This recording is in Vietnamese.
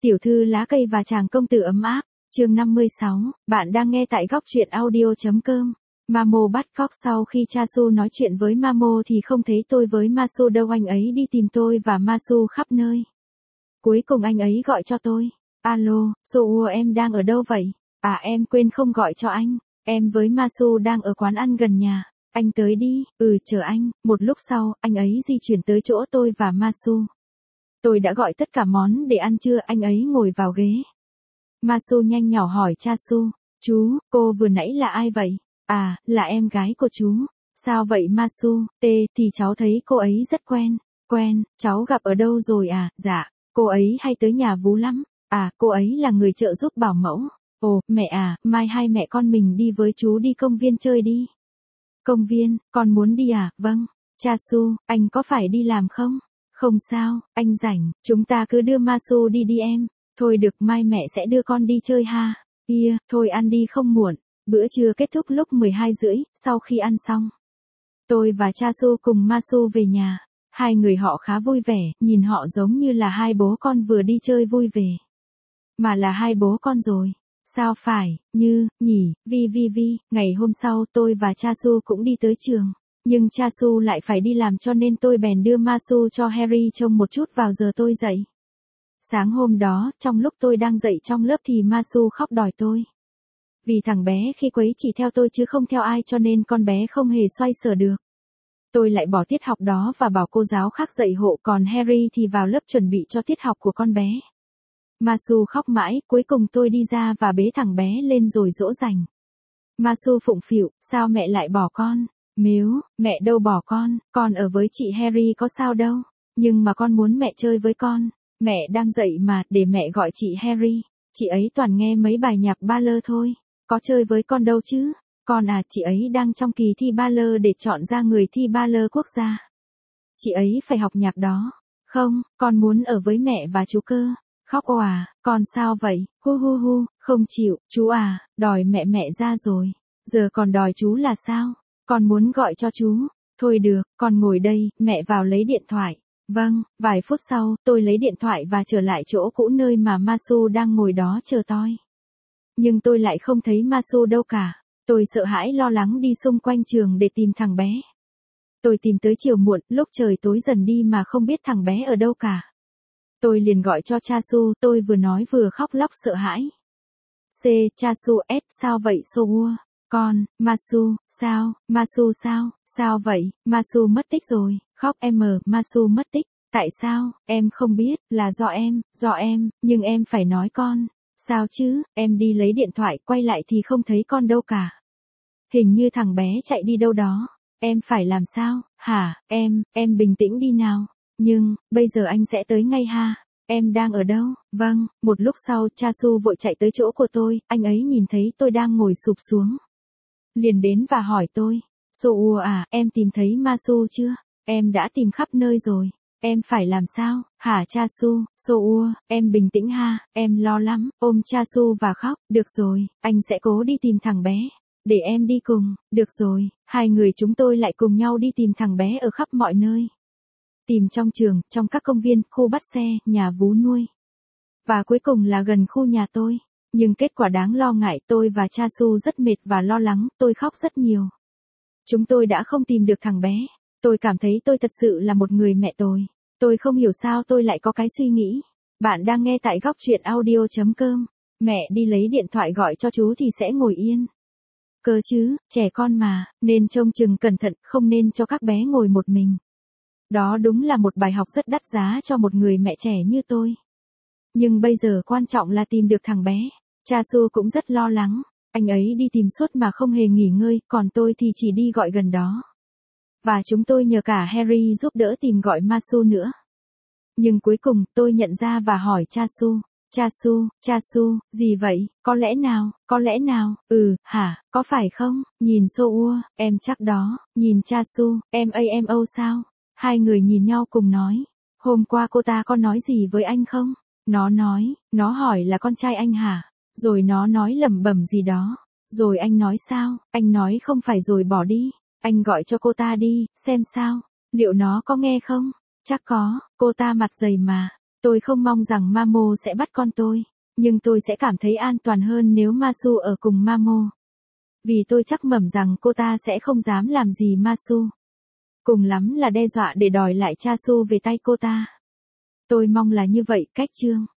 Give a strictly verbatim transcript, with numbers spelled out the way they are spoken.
Tiểu thư lá cây và chàng công tử ấm áp, chương năm mươi sáu, bạn đang nghe tại góc truyện audio.com. Mamo bắt cóc. Sau khi Chasu nói chuyện với Mamo thì không thấy tôi với Masu đâu, anh ấy đi tìm tôi và Masu khắp nơi. Cuối cùng anh ấy gọi cho tôi. Alo, Soo, em đang ở đâu vậy? À, em quên không gọi cho anh. Em với Masu đang ở quán ăn gần nhà. Anh tới đi. Ừ, chờ anh. Một lúc sau, anh ấy di chuyển tới chỗ tôi và Masu. Tôi đã gọi tất cả món để ăn trưa, anh ấy ngồi vào ghế. Masu nhanh nhỏ hỏi Chasu, chú, cô vừa nãy là ai vậy? À, là em gái của chú. Sao vậy Masu? Tê, thì cháu thấy cô ấy rất quen. Quen, cháu gặp ở đâu rồi à? Dạ, cô ấy hay tới nhà Vú lắm. À, cô ấy là người trợ giúp bảo mẫu. Ồ, mẹ à, mai hai mẹ con mình đi với chú đi công viên chơi đi. Công viên, con muốn đi à? Vâng. Chasu, anh có phải đi làm không? Không sao, anh rảnh, chúng ta cứ đưa Masu đi đi em. Thôi được, mai mẹ sẽ đưa con đi chơi ha. Kia, thôi ăn đi không muộn. Bữa trưa kết thúc lúc mười hai rưỡi, sau khi ăn xong. Tôi và Chasu cùng Masu về nhà. Hai người họ khá vui vẻ, nhìn họ giống như là hai bố con vừa đi chơi vui về. Mà là hai bố con rồi. Sao phải, như, nhỉ, vi vi vi, ngày hôm sau tôi và Chasu cũng đi tới trường. Nhưng Chasu lại phải đi làm cho nên tôi bèn đưa Masu cho Harry trông một chút vào giờ tôi dậy. Sáng hôm đó, trong lúc tôi đang dậy trong lớp thì Masu khóc đòi tôi. Vì thằng bé khi quấy chỉ theo tôi chứ không theo ai cho nên con bé không hề xoay sở được. Tôi lại bỏ tiết học đó và bảo cô giáo khác dạy hộ, còn Harry thì vào lớp chuẩn bị cho tiết học của con bé. Masu khóc mãi, cuối cùng tôi đi ra và bế thằng bé lên rồi dỗ dành. Masu phụng phịu, sao mẹ lại bỏ con? Mếu, mẹ đâu bỏ con, con ở với chị Harry có sao đâu. Nhưng mà con muốn mẹ chơi với con. Mẹ đang dậy mà, để mẹ gọi chị Harry. Chị ấy toàn nghe mấy bài nhạc ba lơ thôi. Có chơi với con đâu chứ. Con à, chị ấy đang trong kỳ thi ba lơ để chọn ra người thi ba lơ quốc gia. Chị ấy phải học nhạc đó. Không, con muốn ở với mẹ và chú cơ. Khóc à, con sao vậy? Hu hu hu, không chịu, chú à, đòi mẹ mẹ ra rồi. Giờ còn đòi chú là sao? Con muốn gọi cho chú. Thôi được, con ngồi đây, mẹ vào lấy điện thoại. Vâng, vài phút sau, tôi lấy điện thoại và trở lại chỗ cũ nơi mà Masu đang ngồi đó chờ tôi. Nhưng tôi lại không thấy Masu đâu cả. Tôi sợ hãi lo lắng đi xung quanh trường để tìm thằng bé. Tôi tìm tới chiều muộn, lúc trời tối dần đi mà không biết thằng bé ở đâu cả. Tôi liền gọi cho Chasu, tôi vừa nói vừa khóc lóc sợ hãi. C, Chasu S, sao vậy Soo? Con, Masu, sao, Masu sao, sao vậy, Masu mất tích rồi, khóc em mờ, Masu mất tích, tại sao, em không biết, là do em, do em, nhưng em phải nói con, sao chứ, em đi lấy điện thoại, quay lại thì không thấy con đâu cả. Hình như thằng bé chạy đi đâu đó, em phải làm sao, hả, em, em bình tĩnh đi nào, nhưng, bây giờ anh sẽ tới ngay ha. Em đang ở đâu? Vâng, một lúc sau, Chasu vội chạy tới chỗ của tôi, anh ấy nhìn thấy tôi đang ngồi sụp xuống. Liền đến và hỏi tôi, Soo à, em tìm thấy Masu chưa? Em đã tìm khắp nơi rồi. Em phải làm sao? Hả Chasu? Soo, em bình tĩnh ha, em lo lắm, ôm Chasu và khóc, được rồi, anh sẽ cố đi tìm thằng bé. Để em đi cùng, được rồi, hai người chúng tôi lại cùng nhau đi tìm thằng bé ở khắp mọi nơi. Tìm trong trường, trong các công viên, khu bắt xe, nhà vú nuôi. Và cuối cùng là gần khu nhà tôi. Nhưng kết quả đáng lo ngại, tôi và Chasu rất mệt và lo lắng, tôi khóc rất nhiều. Chúng tôi đã không tìm được thằng bé. Tôi cảm thấy tôi thật sự là một người mẹ tồi. Tôi không hiểu sao tôi lại có cái suy nghĩ. Bạn đang nghe tại góc truyện audio.com. Mẹ đi lấy điện thoại gọi cho chú thì sẽ ngồi yên. Cơ chứ, trẻ con mà, nên trông chừng cẩn thận, không nên cho các bé ngồi một mình. Đó đúng là một bài học rất đắt giá cho một người mẹ trẻ như tôi. Nhưng bây giờ quan trọng là tìm được thằng bé. Chasu cũng rất lo lắng. Anh ấy đi tìm suốt mà không hề nghỉ ngơi, còn tôi thì chỉ đi gọi gần đó. Và chúng tôi nhờ cả Harry giúp đỡ tìm gọi Masu nữa. Nhưng cuối cùng tôi nhận ra và hỏi Chasu. Chasu, Chasu, gì vậy, có lẽ nào, có lẽ nào, ừ, hả, có phải không, nhìn Soo, em chắc đó, nhìn Chasu, em a em o sao? Hai người nhìn nhau cùng nói. Hôm qua cô ta có nói gì với anh không? Nó nói, nó hỏi là con trai anh hả? Rồi nó nói lẩm bẩm gì đó. Rồi anh nói sao? Anh nói không phải rồi bỏ đi. Anh gọi cho cô ta đi, xem sao. Liệu nó có nghe không? Chắc có, cô ta mặt dày mà. Tôi không mong rằng Mamo sẽ bắt con tôi, nhưng tôi sẽ cảm thấy an toàn hơn nếu Masu ở cùng Mamo. Vì tôi chắc mẩm rằng cô ta sẽ không dám làm gì Masu. Cùng lắm là đe dọa để đòi lại Chasu về tay cô ta. Tôi mong là như vậy, cách chương.